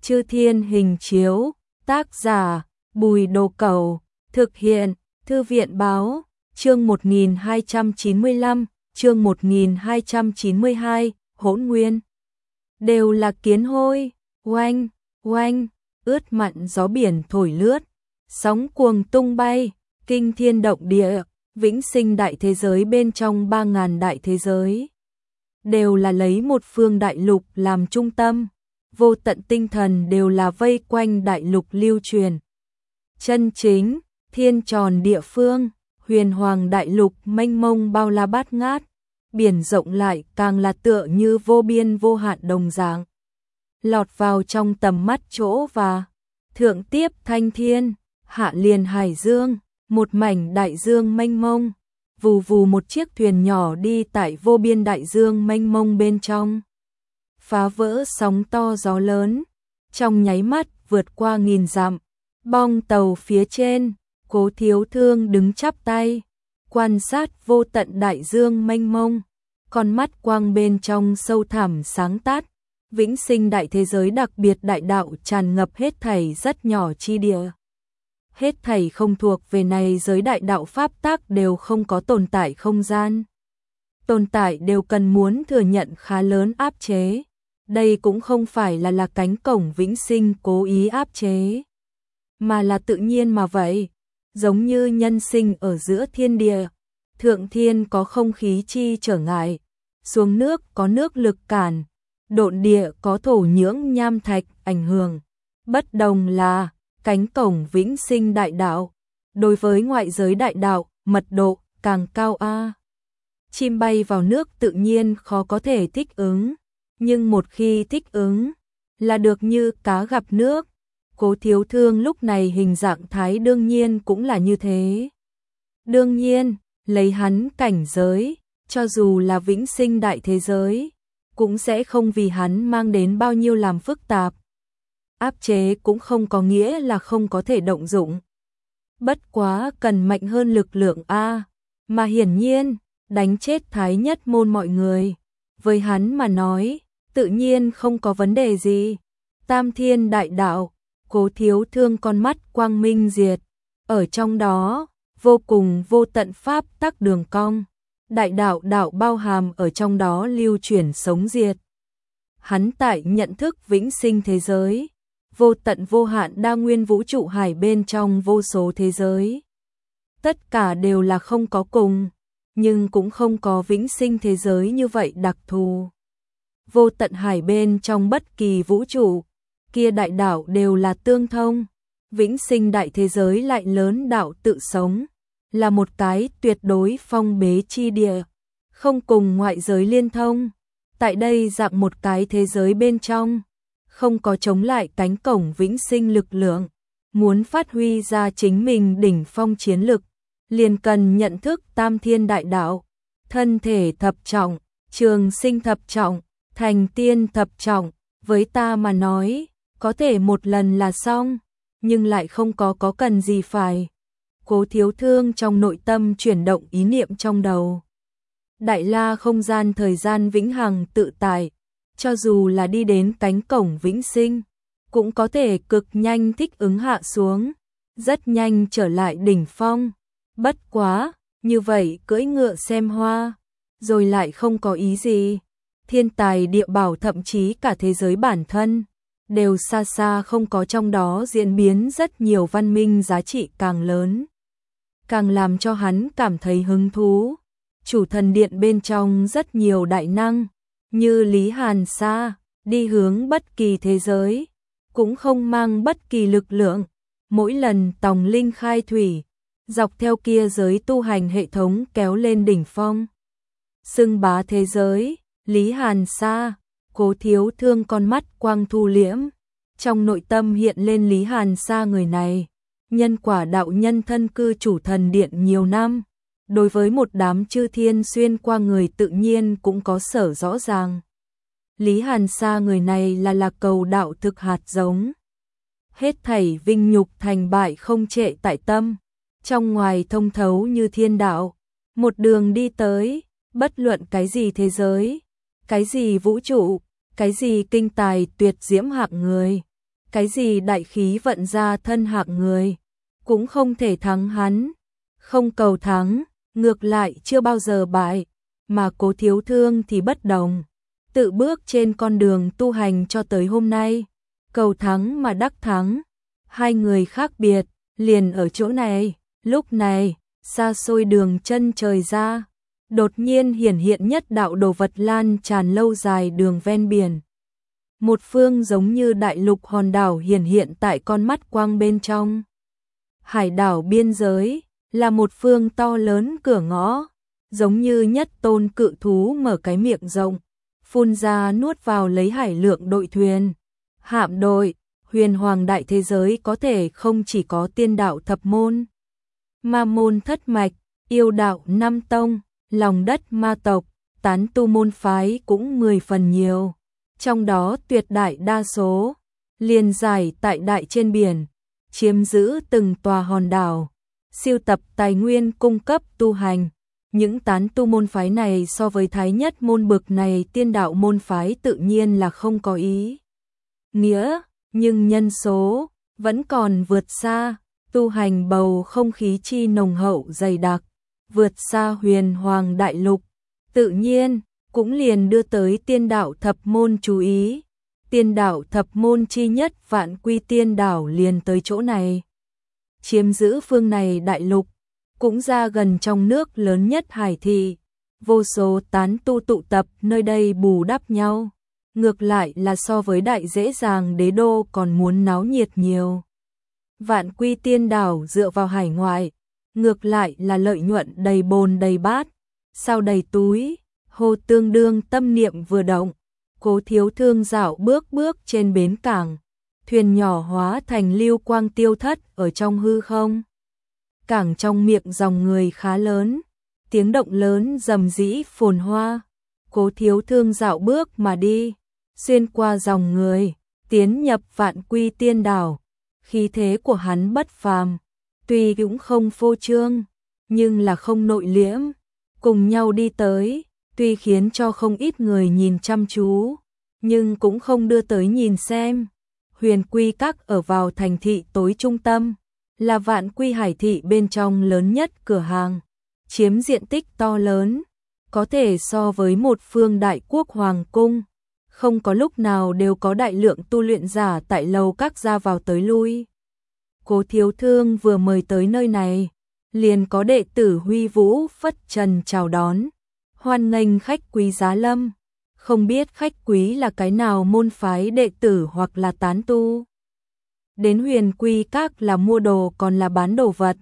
Chư Thiên Hình Chiếu, tác giả Bùi Đồ Cẩu, thực hiện Thư viện Báo, chương 1295, chương 1292, Hỗn Nguyên. Đều là kiến hôi, oanh, oanh, ướt mặn gió biển thổi lướt, sóng cuồng tung bay, kinh thiên động địa, vĩnh sinh đại thế giới bên trong 3.000 đại thế giới. Đều là lấy một phương đại lục làm trung tâm, vô tận tinh thần đều là vây quanh đại lục lưu truyền. Chân chính, thiên tròn địa phương, huyền hoàng đại lục mênh mông bao la bát ngát, biển rộng lại càng là tựa như vô biên vô hạn đồng dạng. Lọt vào trong tầm mắt chỗ và thượng tiếp thanh thiên, hạ liền hải dương, một mảnh đại dương mênh mông, vù vù một chiếc thuyền nhỏ đi tại vô biên đại dương mênh mông bên trong. Phá vỡ sóng to gió lớn, trong nháy mắt vượt qua 1000 dặm, bong tàu phía trên, Cố Thiếu Thương đứng chắp tay, quan sát vô tận đại dương mênh mông, con mắt quang bên trong sâu thẳm sáng tát, vĩnh sinh đại thế giới đặc biệt đại đạo tràn ngập hết thảy rất nhỏ chi địa. Hết thảy không thuộc về này giới đại đạo pháp tắc đều không có tồn tại không gian. Tồn tại đều cần muốn thừa nhận khá lớn áp chế. Đây cũng không phải là cánh cổng vĩnh sinh cố ý áp chế, mà là tự nhiên mà vậy. Giống như nhân sinh ở giữa thiên địa, thượng thiên có không khí chi trở ngại, xuống nước có nước lực cản, độn địa có thổ nhưỡng nham thạch ảnh hưởng. Bất đồng là cánh cổng vĩnh sinh đại đạo, đối với ngoại giới đại đạo, mật độ càng cao a. Chim bay vào nước tự nhiên khó có thể thích ứng, nhưng một khi thích ứng là được như cá gặp nước. Cố Thiếu Thương lúc này hình dạng thái đương nhiên cũng là như thế. Đương nhiên, lấy hắn cảnh giới, cho dù là vĩnh sinh đại thế giới, cũng sẽ không vì hắn mang đến bao nhiêu làm phức tạp. Áp chế cũng không có nghĩa là không có thể động dụng. Bất quá cần mạnh hơn lực lượng A, mà hiển nhiên, đánh chết Thái Nhất Môn mọi người. Với hắn mà nói, tự nhiên không có vấn đề gì. Tam Thiên Đại Đạo, Cố Thiếu Thương con mắt quang minh diệt. Ở trong đó, vô cùng vô tận pháp tắc đường cong. Đại đạo đạo bao hàm ở trong đó lưu chuyển sống diệt. Hắn tại nhận thức vĩnh sinh thế giới, vô tận vô hạn đa nguyên vũ trụ hải bên trong vô số thế giới. Tất cả đều là không có cùng, nhưng cũng không có vĩnh sinh thế giới như vậy đặc thù. Vô tận hải bên trong bất kỳ vũ trụ, kia đại đạo đều là tương thông. Vĩnh sinh đại thế giới lại lớn đạo tự sống, là một cái tuyệt đối phong bế chi địa, không cùng ngoại giới liên thông. Tại đây dạng một cái thế giới bên trong, không có chống lại cánh cổng vĩnh sinh lực lượng, muốn phát huy ra chính mình đỉnh phong chiến lực, liền cần nhận thức tam thiên đại đạo, thân thể thập trọng, trường sinh thập trọng, thành tiên thập trọng. Với ta mà nói, có thể một lần là xong, nhưng lại không có cần gì phải. Cố Thiếu Thương trong nội tâm chuyển động ý niệm trong đầu. Đại la không gian thời gian vĩnh hằng tự tại, cho dù là đi đến cánh cổng vĩnh sinh, cũng có thể cực nhanh thích ứng hạ xuống, rất nhanh trở lại đỉnh phong. Bất quá, như vậy cưỡi ngựa xem hoa, rồi lại không có ý gì. Thiên tài địa bảo thậm chí cả thế giới bản thân, đều xa xa không có trong đó diễn biến rất nhiều văn minh giá trị càng lớn. Càng làm cho hắn cảm thấy hứng thú. Chủ thần điện bên trong rất nhiều đại năng, như Lý Hàn Sa, đi hướng bất kỳ thế giới, cũng không mang bất kỳ lực lượng. Mỗi lần tòng linh khai thủy, dọc theo kia giới tu hành hệ thống kéo lên đỉnh phong. Xưng bá thế giới, Lý Hàn Sa, Cố Thiếu Thương con mắt quang thu liễm. Trong nội tâm hiện lên Lý Hàn Sa người này, nhân quả đạo nhân thân cư chủ thần điện nhiều năm. Đối với một đám chư thiên xuyên qua người tự nhiên cũng có sở rõ ràng. Lý Hàn Sa người này là cầu đạo thực hạt giống. Hết thảy vinh nhục thành bại không trệ tại tâm, trong ngoài thông thấu như thiên đạo. Một đường đi tới, bất luận cái gì thế giới, cái gì vũ trụ, cái gì kinh tài tuyệt diễm hạng người, cái gì đại khí vận gia thân hạng người, cũng không thể thắng hắn. Không cầu thắng, ngược lại chưa bao giờ bại, mà Cố Thiếu Thương thì bất đồng. Tự bước trên con đường tu hành cho tới hôm nay, cầu thắng mà đắc thắng. Hai người khác biệt, liền ở chỗ này. Lúc này, xa xôi đường chân trời ra, đột nhiên hiển hiện nhất đạo đồ vật lan tràn lâu dài đường ven biển. Một phương giống như đại lục hòn đảo hiển hiện tại con mắt quang bên trong. Hải đảo biên giới là một phương to lớn cửa ngõ, giống như nhất tôn cự thú mở cái miệng rộng, phun ra nuốt vào lấy hải lượng đội thuyền. Hạm đội, huyền hoàng đại thế giới có thể không chỉ có tiên đạo thập môn, ma môn thất mạch, yêu đạo năm tông, lòng đất ma tộc, tán tu môn phái cũng 10 phần nhiều. Trong đó tuyệt đại đa số, liền giải tại đại trên biển, chiếm giữ từng tòa hòn đảo, siêu tập tài nguyên cung cấp tu hành. Những tán tu môn phái này so với thái nhất môn bực này tiên đạo môn phái tự nhiên là không có ý nghĩa, nhưng nhân số vẫn còn vượt xa, tu hành bầu không khí chi nồng hậu dày đặc, vượt xa huyền hoàng đại lục, tự nhiên cũng liền đưa tới tiên đạo thập môn chú ý. Tiên đạo thập môn chi nhất Vạn Quy Tiên đảo liền tới chỗ này, chiếm giữ phương này đại lục, cũng ra gần trong nước lớn nhất hải thị, vô số tán tu tụ tập nơi đây bù đắp nhau, ngược lại là so với đại dễ dàng đế đô còn muốn náo nhiệt nhiều. Vạn Quy Tiên đảo dựa vào hải ngoại, ngược lại là lợi nhuận đầy bồn đầy bát, sao đầy túi. Hồ Tương Đương tâm niệm vừa động, Cố Thiếu Thương dạo bước trên bến cảng, thuyền nhỏ hóa thành lưu quang tiêu thất ở trong hư không. Cảng trong miệng dòng người khá lớn, tiếng động lớn rầm rĩ phồn hoa. Cố Thiếu Thương dạo bước mà đi, xuyên qua dòng người, tiến nhập Vạn Quy Tiên đảo. Khí thế của hắn bất phàm, tuy cũng không phô trương, nhưng là không nội liễm, cùng nhau đi tới. Tuy khiến cho không ít người nhìn chăm chú, nhưng cũng không đưa tới nhìn xem. Huyền Quy Các ở vào thành thị tối trung tâm, là Vạn Quy hải thị bên trong lớn nhất cửa hàng, chiếm diện tích to lớn, có thể so với một phương đại quốc hoàng cung. Không có lúc nào đều có đại lượng tu luyện giả tại lầu các ra vào tới lui. Cố Thiếu Thương vừa mời tới nơi này, liền có đệ tử huy vũ phất trần chào đón. Hoan nghênh khách quý giá lâm, không biết khách quý là cái nào môn phái đệ tử hoặc là tán tu. Đến Huyền Quy Các là mua đồ còn là bán đồ vật.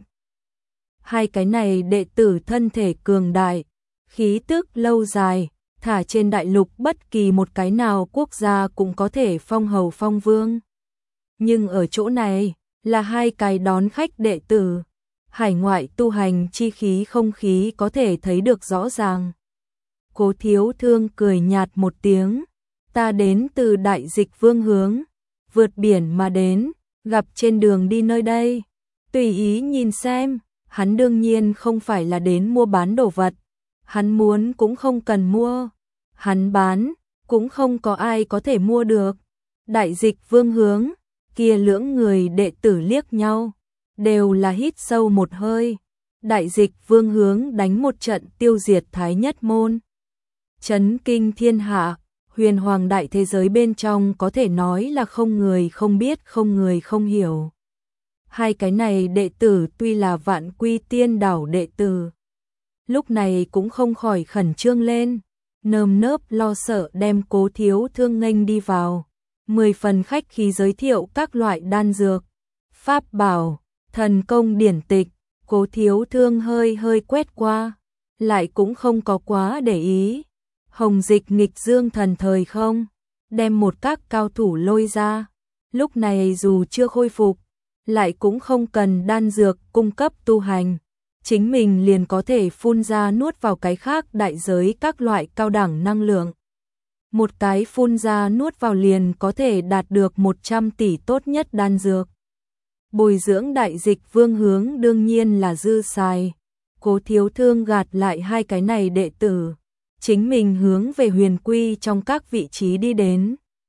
Hai cái này đệ tử thân thể cường đại, khí tức lâu dài, thả trên đại lục bất kỳ một cái nào quốc gia cũng có thể phong hầu phong vương. Nhưng ở chỗ này là hai cái đón khách đệ tử, hải ngoại tu hành chi khí không khí có thể thấy được rõ ràng. Cố Thiếu Thương cười nhạt một tiếng, ta đến từ Đại Dịch Vương hướng, vượt biển mà đến, gặp trên đường đi nơi đây, tùy ý nhìn xem. Hắn đương nhiên không phải là đến mua bán đồ vật, hắn muốn cũng không cần mua, hắn bán cũng không có ai có thể mua được. Đại Dịch Vương hướng, kia lưỡng người đệ tử liếc nhau, đều là hít sâu một hơi. Đại Dịch Vương hướng đánh một trận tiêu diệt Thái Nhất môn, chấn kinh thiên hạ, huyền hoàng đại thế giới bên trong có thể nói là không người không biết, không người không hiểu. Hai cái này đệ tử tuy là Vạn Quy Tiên đảo đệ tử, lúc này cũng không khỏi khẩn trương lên, nơm nớp lo sợ đem Cố Thiếu Thương nghênh đi vào, 10 phần khách khí giới thiệu các loại đan dược, pháp bảo, thần công điển tịch. Cố Thiếu Thương hơi quét qua, lại cũng không có quá để ý. Hồng dịch nghịch dương thần thời không, đem một các cao thủ lôi ra, lúc này dù chưa khôi phục, lại cũng không cần đan dược cung cấp tu hành, chính mình liền có thể phun ra nuốt vào cái khác đại giới các loại cao đẳng năng lượng. Một cái phun ra nuốt vào liền có thể đạt được 100 tỷ tốt nhất đan dược. Bồi dưỡng Đại Dịch Vương hướng đương nhiên là dư xài. Cố Thiếu Thương gạt lại hai cái này đệ tử, chính mình hướng về Huyền Quy trong các vị trí đi đến.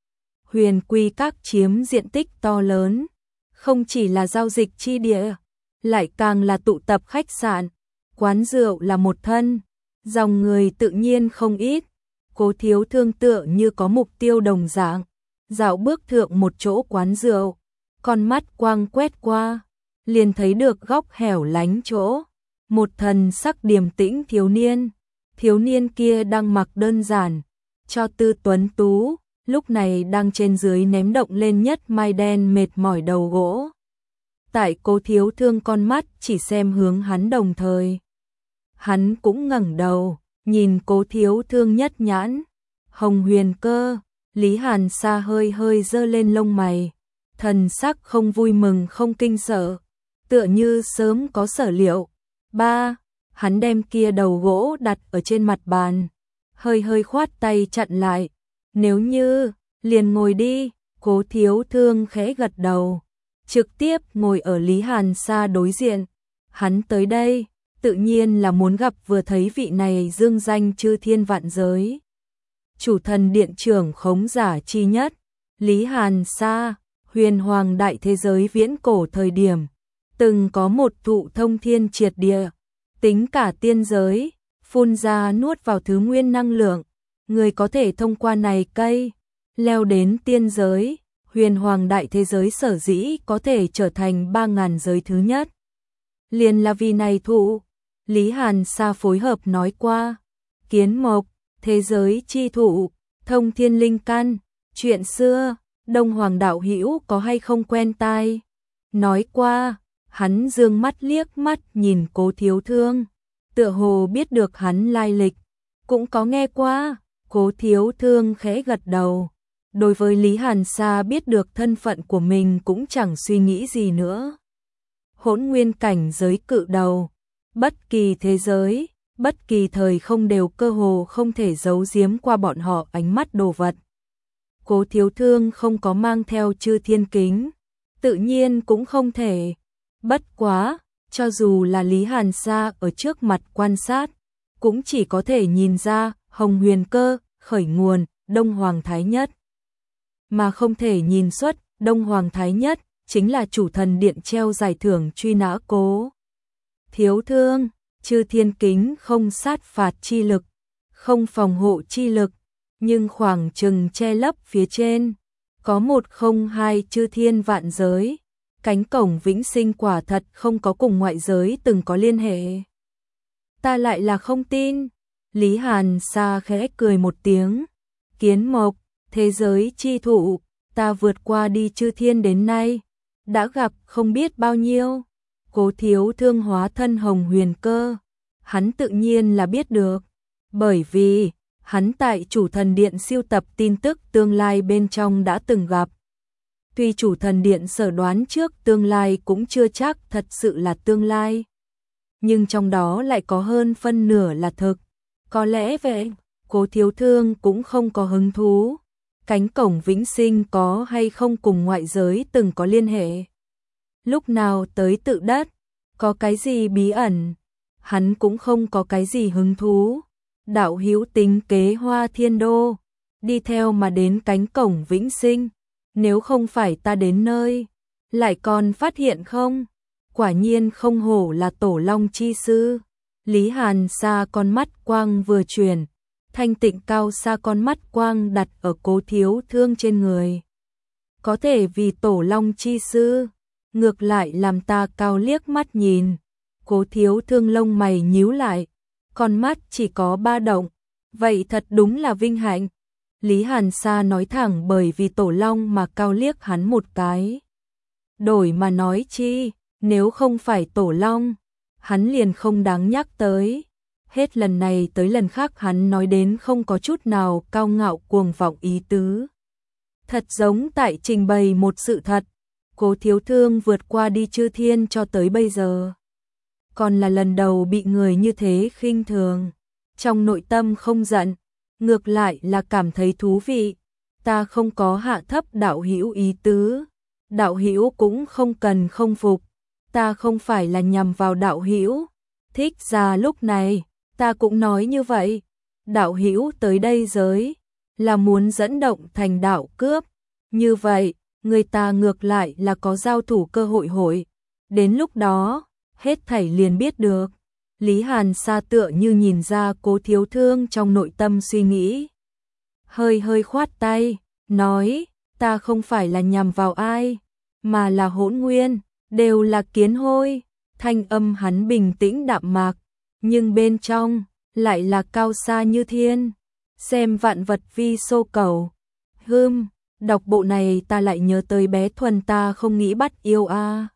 Huyền Quy Các chiếm diện tích to lớn, không chỉ là giao dịch chi địa, lại càng là tụ tập khách sạn, quán rượu là một thân, dòng người tự nhiên không ít. Cố Thiếu Thương tựa như có mục tiêu đồng dạng, dạo bước thượng một chỗ quán rượu, con mắt quang quét qua, liền thấy được góc hẻo lánh chỗ, một thần sắc điềm tĩnh thiếu niên kia đang mặc đơn giản, cho tư tuấn tú, lúc này đang trên dưới ném động lên nhất mai đen mệt mỏi đầu gỗ. Tại Cố Thiếu Thương con mắt chỉ xem hướng hắn đồng thời. Hắn cũng ngẩng đầu, nhìn Cố Thiếu Thương nhất nhãn. Hồng Huyền Cơ, Lý Hàn Sa hơi hơi giơ lên lông mày, thần sắc không vui mừng không kinh sợ, tựa như sớm có sở liệu. Ba, hắn đem kia đầu gỗ đặt ở trên mặt bàn, hơi hơi khoát tay chặn lại. Nếu như, liền ngồi đi. Cố Thiếu Thương khẽ gật đầu, trực tiếp ngồi ở Lý Hàn Sa đối diện. Hắn tới đây, tự nhiên là muốn gặp vừa thấy vị này dương danh chư thiên vạn giới. Chủ thần điện trưởng khống giả chi nhất, Lý Hàn Sa, huyền hoàng đại thế giới viễn cổ thời điểm, từng có một thụ thông thiên triệt địa, tính cả tiên giới, phun ra nuốt vào thứ nguyên năng lượng, người có thể thông qua này cây, leo đến tiên giới, huyền hoàng đại thế giới sở dĩ có thể trở thành 3.000 giới thứ nhất. Liền là vì này thụ, Lý Hàn Sa phối hợp nói qua, kiến mộc, thế giới chi thụ, thông thiên linh căn, chuyện xưa, Đông Hoàng đạo hữu có hay không quen tai. Nói qua, hắn dương mắt liếc mắt nhìn Cố Thiếu Thương, tựa hồ biết được hắn lai lịch, cũng có nghe qua. Cố Thiếu Thương khẽ gật đầu, đối với Lý Hàn Sa biết được thân phận của mình cũng chẳng suy nghĩ gì nữa. Hỗn nguyên cảnh giới cự đầu, bất kỳ thế giới, bất kỳ thời không đều cơ hồ không thể giấu giếm qua bọn họ ánh mắt đồ vật. Cố Thiếu Thương không có mang theo chư thiên kính, tự nhiên cũng không thể. Bất quá, cho dù là Lý Hàn Sa ở trước mặt quan sát, cũng chỉ có thể nhìn ra Hồng Huyền Cơ, khởi nguồn, Đông Hoàng Thái Nhất. Mà không thể nhìn xuất, Đông Hoàng Thái Nhất, chính là chủ thần điện treo giải thưởng truy nã Cố Thiếu Thương. Chư thiên kính không sát phạt chi lực, không phòng hộ chi lực, nhưng khoảng chừng che lấp phía trên, có 102 chư thiên vạn giới, cánh cổng vĩnh sinh quả thật không có cùng ngoại giới từng có liên hệ. Ta lại là không tin. Lý Hàn Sa khẽ cười một tiếng, kiến mộc, thế giới chi thụ, ta vượt qua đi chư thiên đến nay, đã gặp không biết bao nhiêu. Cố Thiếu Thương hóa thân Hồng Huyền Cơ, hắn tự nhiên là biết được, bởi vì hắn tại chủ thần điện siêu tập tin tức tương lai bên trong đã từng gặp. Tuy chủ thần điện sở đoán trước tương lai cũng chưa chắc thật sự là tương lai, nhưng trong đó lại có hơn phân nửa là thực. Có lẽ vậy, Cố Thiếu Thương cũng không có hứng thú. Cánh cổng vĩnh sinh có hay không cùng ngoại giới từng có liên hệ? Lúc nào tới tự đất? Có cái gì bí ẩn? Hắn cũng không có cái gì hứng thú. Đạo hữu tính kế Hoa Thiên Đô, đi theo mà đến cánh cổng vĩnh sinh. Nếu không phải ta đến nơi, lại còn phát hiện không? Quả nhiên không hổ là tổ long chi sư. Lý Hàn Sa con mắt quang vừa chuyển, thanh tịnh cao xa con mắt quang đặt ở Cố Thiếu Thương trên người. Có thể vì tổ long chi sư, ngược lại làm ta cao liếc mắt nhìn. Cố Thiếu Thương lông mày nhíu lại, con mắt chỉ có 3 động, vậy thật đúng là vinh hạnh. Lý Hàn Sa nói thẳng bởi vì tổ long mà cao liếc hắn một cái. Đổi mà nói chi, nếu không phải tổ long, hắn liền không đáng nhắc tới. Hết lần này tới lần khác hắn nói đến không có chút nào cao ngạo cuồng vọng ý tứ. Thật giống tại trình bày một sự thật. Cố Thiếu Thương vượt qua đi chư thiên cho tới bây giờ, còn là lần đầu bị người như thế khinh thường. Trong nội tâm không giận, ngược lại là cảm thấy thú vị. Ta không có hạ thấp đạo hữu ý tứ, đạo hữu cũng không cần không phục. Ta không phải là nhằm vào đạo hữu. Thích ra lúc này, ta cũng nói như vậy. Đạo hữu tới đây giới, là muốn dẫn động thành đạo cướp. Như vậy, người ta ngược lại là có giao thủ cơ hội hội. Đến lúc đó, hết thảy liền biết được. Lý Hàn Sa tựa như nhìn ra Cố Thiếu Thương trong nội tâm suy nghĩ. Hơi hơi khoát tay, nói, ta không phải là nhằm vào ai, mà là Hỗn Nguyên, đều là kiến hôi. Thanh âm hắn bình tĩnh đạm mạc, nhưng bên trong lại là cao xa như thiên. Xem vạn vật vi xô cầu. Đọc bộ này ta lại nhớ tới bé Thuần ta không nghĩ bắt yêu a.